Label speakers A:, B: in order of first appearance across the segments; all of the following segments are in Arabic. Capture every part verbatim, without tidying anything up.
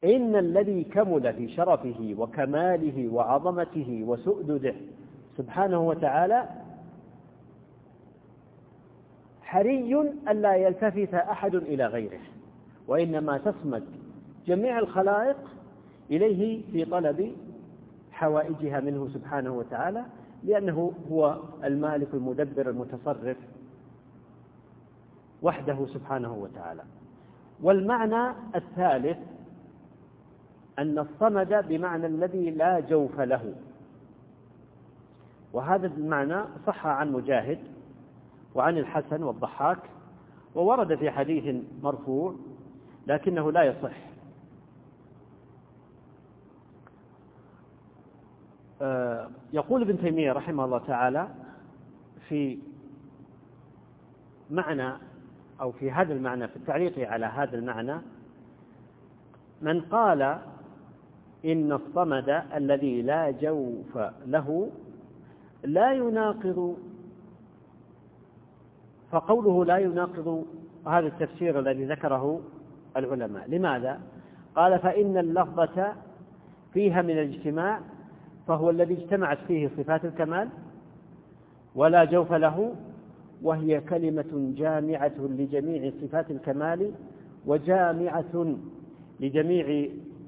A: إن الذي كمل في شرفه وكماله وعظمته وسؤدده سبحانه وتعالى حري ألا يلتفت أحد إلى غيره، وإنما تصمد جميع الخلائق إليه في طلب حوائجها منه سبحانه وتعالى، لأنه هو المالك المدبر المتصرف وحده سبحانه وتعالى. والمعنى الثالث أن الصمد بمعنى الذي لا جوف له، وهذا المعنى صح عن مجاهد وعن الحسن والضحاك، وورد في حديث مرفوع لكنه لا يصح. يقول ابن تيمية رحمه الله تعالى في معنى أو في هذا المعنى، في التعليق على هذا المعنى: من قال إن الصمد الذي لا جوف له لا يناقض، فقوله لا يناقض هذا التفسير الذي ذكره العلماء. لماذا؟ قال: فإن اللفظة فيها من الاجتماع، فهو الذي اجتمعت فيه صفات الكمال ولا جوف له، وهي كلمة جامعة لجميع صفات الكمال وجامعة لجميع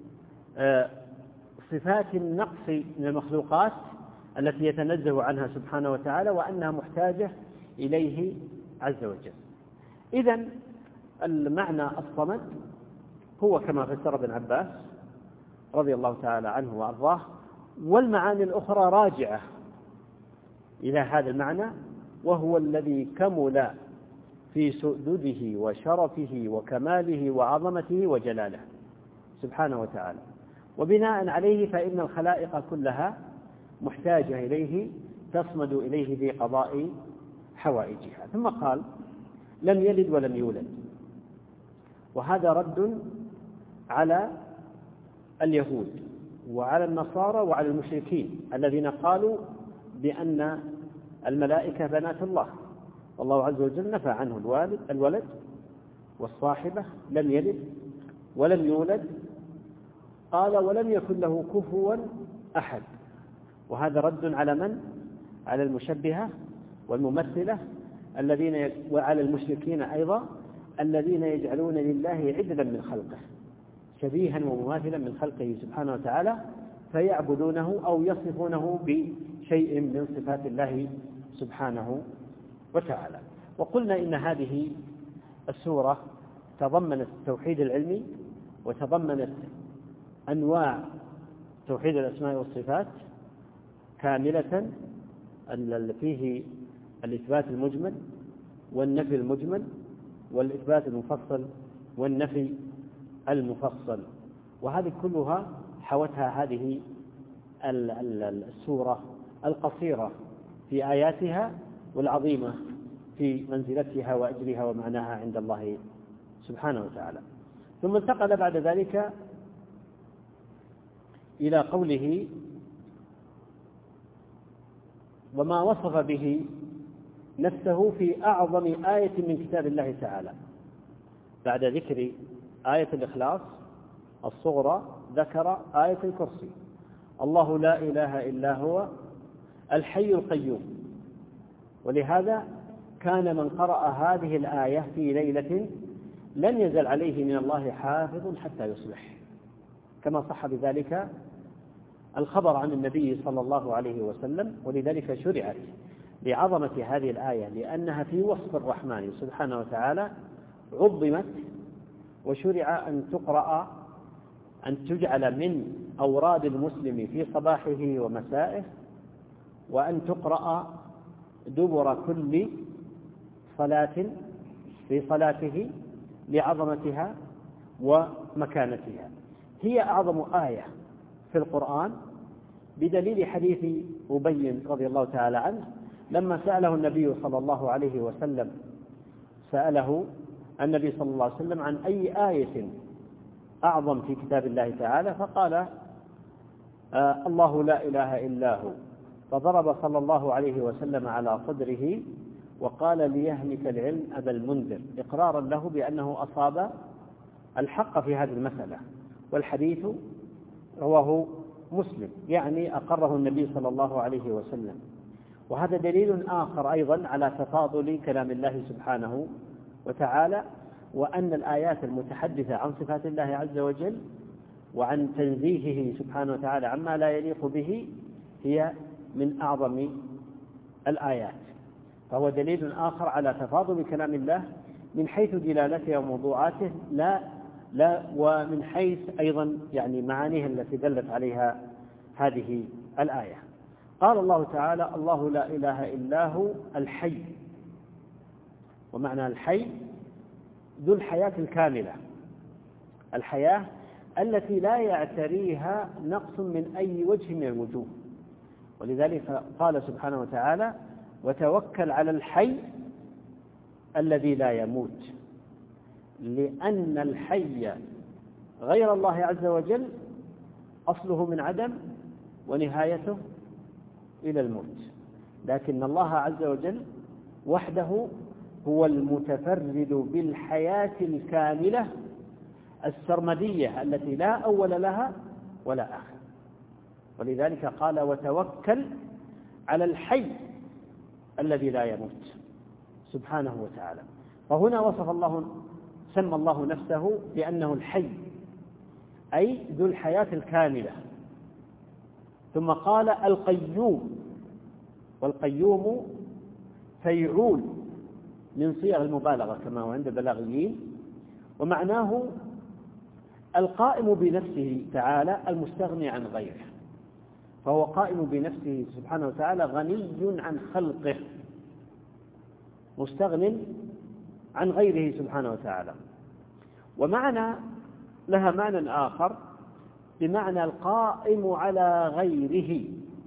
A: صفات النقص من المخلوقات التي يتنزه عنها سبحانه وتعالى، وأنها محتاجة إليه عز وجل. إذن المعنى الصمد هو كما فسر ابن عباس رضي الله تعالى عنه وأرضاه، والمعاني الأخرى راجعة إلى هذا المعنى، وهو الذي كمل في سؤدده وشرفه وكماله وعظمته وجلاله سبحانه وتعالى. وبناء عليه فإن الخلائق كلها محتاجة إليه، تصمد إليه في قضاء حوائجها. ثم قال: لم يلد ولم يولد، وهذا رد على اليهود وعلى النصارى وعلى المشركين الذين قالوا بأن الملائكة بنات الله، والله عز وجل نفى عنه الوالد الولد والصاحبة، لم يلد ولم يولد. قال: ولم يكن له كفوا أحد، وهذا رد على من؟ على المشبهة والممثلة الذين وعلى المشركين أيضا الذين يجعلون لله عدلا من خلقه، شبيها ومماثلا من خلقه سبحانه وتعالى، فيعبدونه أو يصفونه بشيء من صفات الله سبحانه وتعالى. وقلنا إن هذه السورة تضمنت التوحيد العلمي، وتضمنت أنواع توحيد الأسماء والصفات كاملة، فيه الإثبات المجمل والنفي المجمل، والإثبات المفصل والنفي المفصل، وهذه كلها حوتها هذه السورة القصيرة في آياتها، والعظيمة في منزلتها وأجرها ومعناها عند الله سبحانه وتعالى. ثم انتقل بعد ذلك إلى قوله: وما وصف به نفسه في أعظم آية من كتاب الله تعالى. بعد ذكر آية الإخلاص الصغرى ذكر آية الكرسي: الله لا إله إلا هو الحي القيوم. ولهذا كان من قرأ هذه الآية في ليلة لن يزل عليه من الله حافظ حتى يصبح، كما صح بذلك الخبر عن النبي صلى الله عليه وسلم. ولذلك شرعت لعظمة هذه الآية، لأنها في وصف الرحمن سبحانه وتعالى عظمت، وشرع أن تقرأ أن تجعل من أوراد المسلم في صباحه ومسائه، وأن تقرأ دبر كل صلاة في صلاته لعظمتها ومكانتها. هي أعظم آية في القرآن بدليل حديث أبي رضي الله تعالى عنه لما سأله النبي صلى الله عليه وسلم سأله النبي صلى الله عليه وسلم عن أي آية أعظم في كتاب الله تعالى، فقال: آه الله لا إله إلا هو. فضرب صلى الله عليه وسلم على صدره وقال: ليهنك العلم أبا المنذر، إقرارا له بأنه أصاب الحق في هذه المسألة، والحديث رواه مسلم، يعني أقره النبي صلى الله عليه وسلم. وهذا دليل آخر أيضا على تفاضل كلام الله سبحانه وتعالى، وأن الآيات المتحدثة عن صفات الله عز وجل وعن تنزيهه سبحانه وتعالى عما لا يليق به هي من أعظم الآيات. فهو دليل آخر على تفاضل كلام الله من حيث دلالته وموضوعاته، لا لا ومن حيث أيضا يعني معانيه التي دلت عليها هذه الآية. قال الله تعالى: الله لا إله إلا هو الحي. ومعنى الحي ذو الحياة الكاملة، الحياة التي لا يعتريها نقص من أي وجه من الوجوه. ولذلك قال سبحانه وتعالى: وتوكل على الحي الذي لا يموت، لأن الحي غير الله عز وجل أصله من عدم ونهايته إلى الموت، لكن الله عز وجل وحده هو المتفرد بالحياة الكاملة السرمدية التي لا أول لها ولا آخر. ولذلك قال: وتوكل على الحي الذي لا يموت سبحانه وتعالى. وهنا وصف الله سمى الله نفسه بأنه الحي، أي ذو الحياة الكاملة. ثم قال: القيوم، والقيوم فيعول من صيغ المبالغة كما هو عند البلاغيين، ومعناه القائم بنفسه تعالى المستغني عن غيره، فهو قائم بنفسه سبحانه وتعالى غني عن خلقه مستغن عن غيره سبحانه وتعالى. ومعنى لها معنى آخر بمعنى القائم على غيره،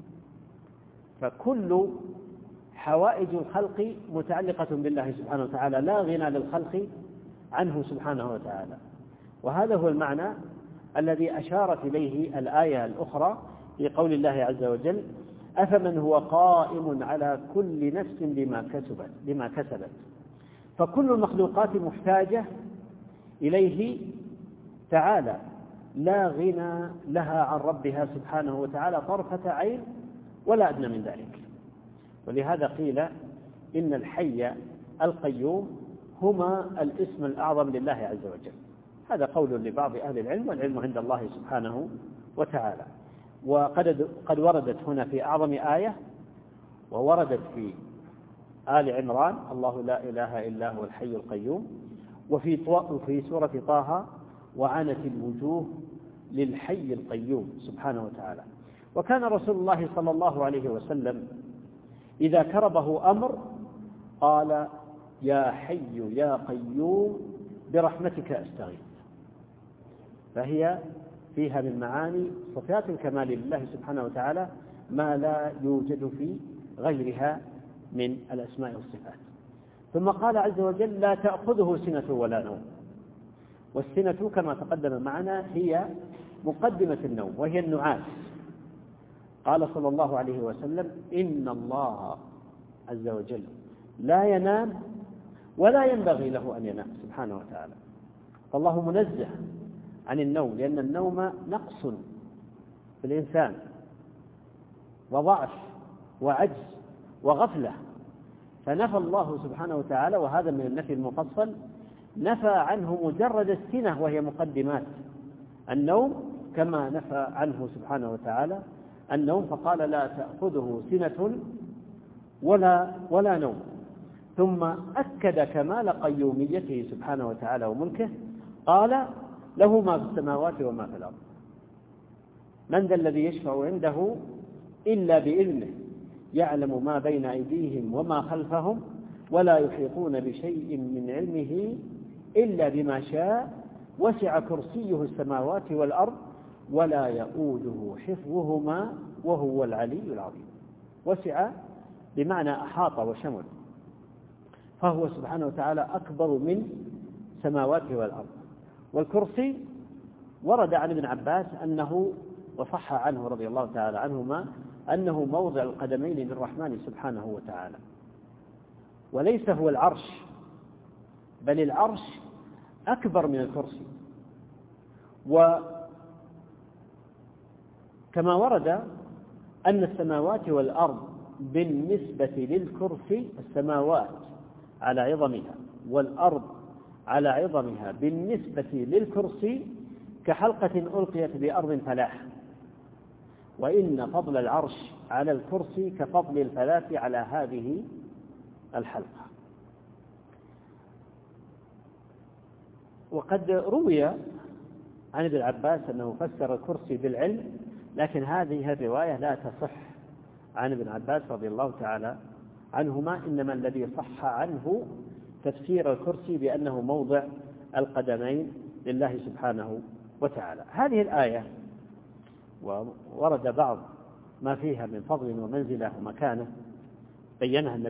A: فكل حوائج الخلق متعلقة بالله سبحانه وتعالى، لا غنى للخلق عنه سبحانه وتعالى. وهذا هو المعنى الذي أشارت إليه الآية الأخرى في قول الله عز وجل: أفمن هو قائم على كل نفس بما كسبت بما كسبت فكل المخلوقات محتاجة إليه تعالى، لا غنى لها عن ربها سبحانه وتعالى طرفة عين ولا أدنى من ذلك. ولهذا قيل إن الحي القيوم هما الاسم الأعظم لله عز وجل. هذا قول لبعض أهل العلم، والعلم عند الله سبحانه وتعالى. وقد قد وردت هنا في أعظم آية، ووردت في آل عمران: الله لا إله إلا هو الحي القيوم، وفي في سورة طه: وعنت الوجوه للحي القيوم سبحانه وتعالى. وكان رسول الله صلى الله عليه وسلم إذا كربه أمر قال: يا حي يا قيوم برحمتك أستغيث. فهي فيها من معاني صفات الكمال لله سبحانه وتعالى ما لا يوجد في غيرها من الأسماء والصفات. ثم قال عز وجل: لا تأخذه سنة ولا نوم. والسنة كما تقدم معنا هي مقدمة النوم، وهي النعاس. قال صلى الله عليه وسلم: إن الله عز وجل لا ينام ولا ينبغي له أن ينام سبحانه وتعالى. فالله منزه عن النوم، لأن النوم نقص في الإنسان وضعف وعجز وغفلة، فنفى الله سبحانه وتعالى، وهذا من النفي المفصل، نفى عنه مجرد السنة وهي مقدمات النوم، كما نفى عنه سبحانه وتعالى النوم فقال: لا تأخذه سنة ولا ولا نوم. ثم أكد كمال قيوميته سبحانه وتعالى وملكه، قال: له ما في السماوات وما في الأرض. من ذا الذي يشفع عنده إلا بإذنه، يعلم ما بين أيديهم وما خلفهم، ولا يحيطون بشيء من علمه إلا بما شاء، وسع كرسيه السماوات والأرض ولا يؤوده حفظهما وهو العلي العظيم. وسع بمعنى أحاط وشمل، فهو سبحانه وتعالى أكبر من سماواته والأرض. والكرسي ورد عن ابن عباس أنه، وصح عنه رضي الله تعالى عنهما، أنه موضع القدمين للرحمن سبحانه وتعالى، وليس هو العرش، بل العرش أكبر من الكرسي. كما ورد أن السماوات والأرض بالنسبة للكرسي، السماوات على عظمها والأرض على عظمها بالنسبة للكرسي كحلقة ألقيت بأرض فلاح، وإن فضل العرش على الكرسي كفضل الفلاة على هذه الحلقة. وقد روي عن ابن عباس أنه فسر الكرسي بالعلم، لكن هذه الرواية لا تصح عن ابن عباس رضي الله تعالى عنهما، إنما الذي صح عنه تفسير الكرسي بأنه موضع القدمين لله سبحانه وتعالى. هذه الآية وورد بعض ما فيها من فضل ومنزلة ومكانة بينها النبي